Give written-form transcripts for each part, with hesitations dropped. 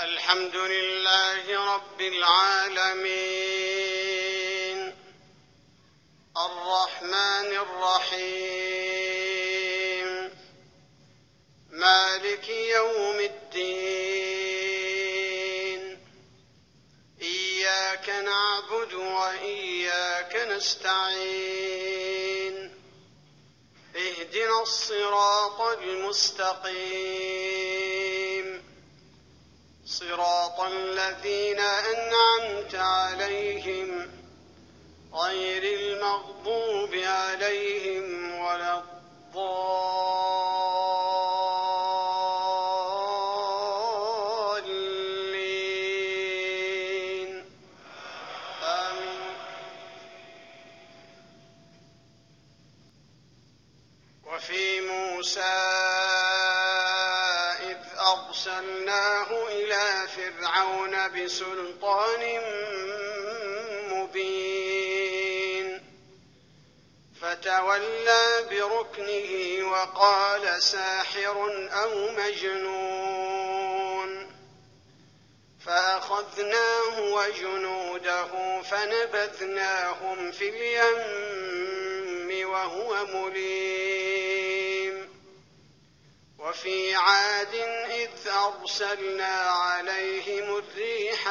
الحمد لله رب العالمين الرحمن الرحيم مالك يوم الدين إياك نعبد وإياك نستعين اهدنا الصراط المستقيم صراط الذين أنعمت عليهم غير المغضوب عليهم ولا الضالين آمين. وفي موسى إذ أرسلناه إلى فرعون بسلطان مبين فتولى بركنه وقال ساحر أو مجنون فأخذناه وجنوده فنبذناهم في اليم وهو مليم. وفي عاد إذ أرسلنا عليهم الريح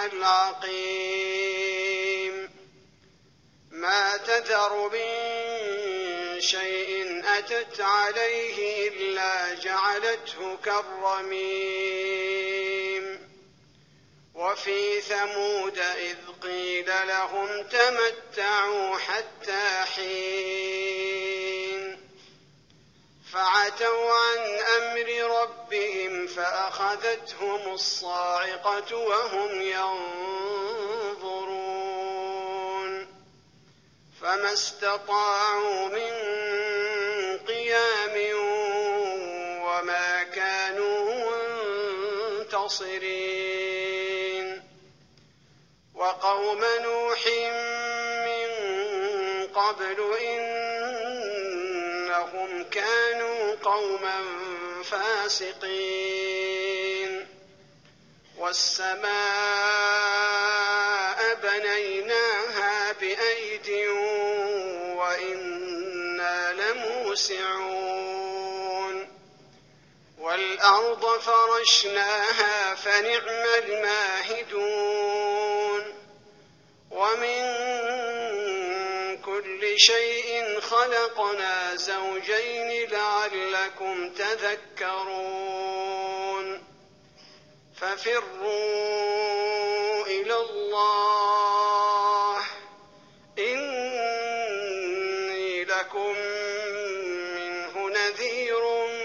العقيم ما تذر من شيء أتت عليه إلا جعلته كالرميم. وفي ثمود إذ قيل لهم تمتعوا حتى حين فعتوا عن أمر ربهم فأخذتهم الصاعقة وهم ينظرون فما استطاعوا من قيام وما كانوا منتصرين. وقوم نوح من قبل إنهم كانوا قوما فاسقين. والسماء بنيناها بأيد وإنا لموسعون. والأرض فرشناها فنعم الماهدون. ومن كل شيء خلقنا زوجين لعلكم تذكرون. ففروا إلى الله إني لكم منه نذير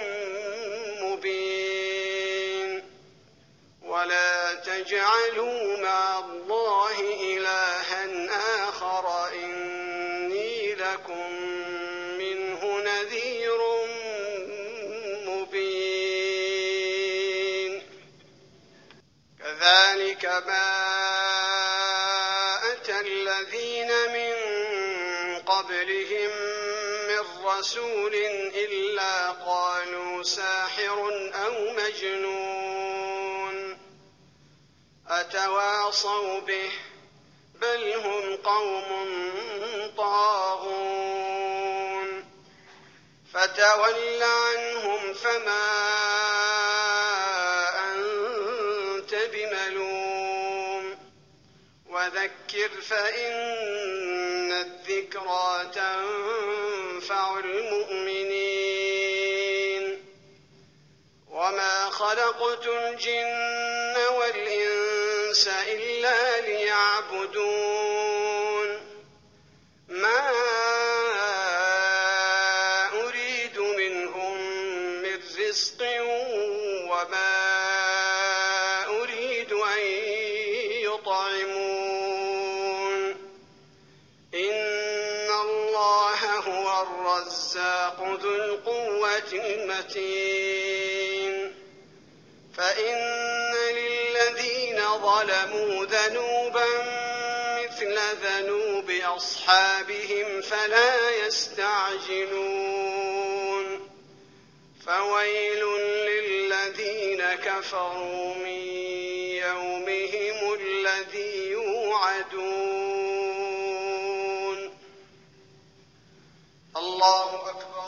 مبين. ولا تجعلوا مع الله إلها آخر إني لكم منه نذير مبين. كذلك ما أتى الذين من قبلهم من رسول إلا قالوا ساحر أو مجنون أتواصوا به بل هم قوم طاغون. فتول عنهم فما أنت بملوم وذكر فإن الذكرى تنفع المؤمنين. وما خلقت الجن والإنس إلا ليعبدون ما أريد منهم من رزق وما أريد أن يطعمون إن الله هو الرزاق ذو القوة المتين. فإن للذين ظلموا ذنوبا مثل ذنوب أصحابهم فلا يستعجلون. فويل للذين كفروا من يومهم الذي يوعدون الله أكبر.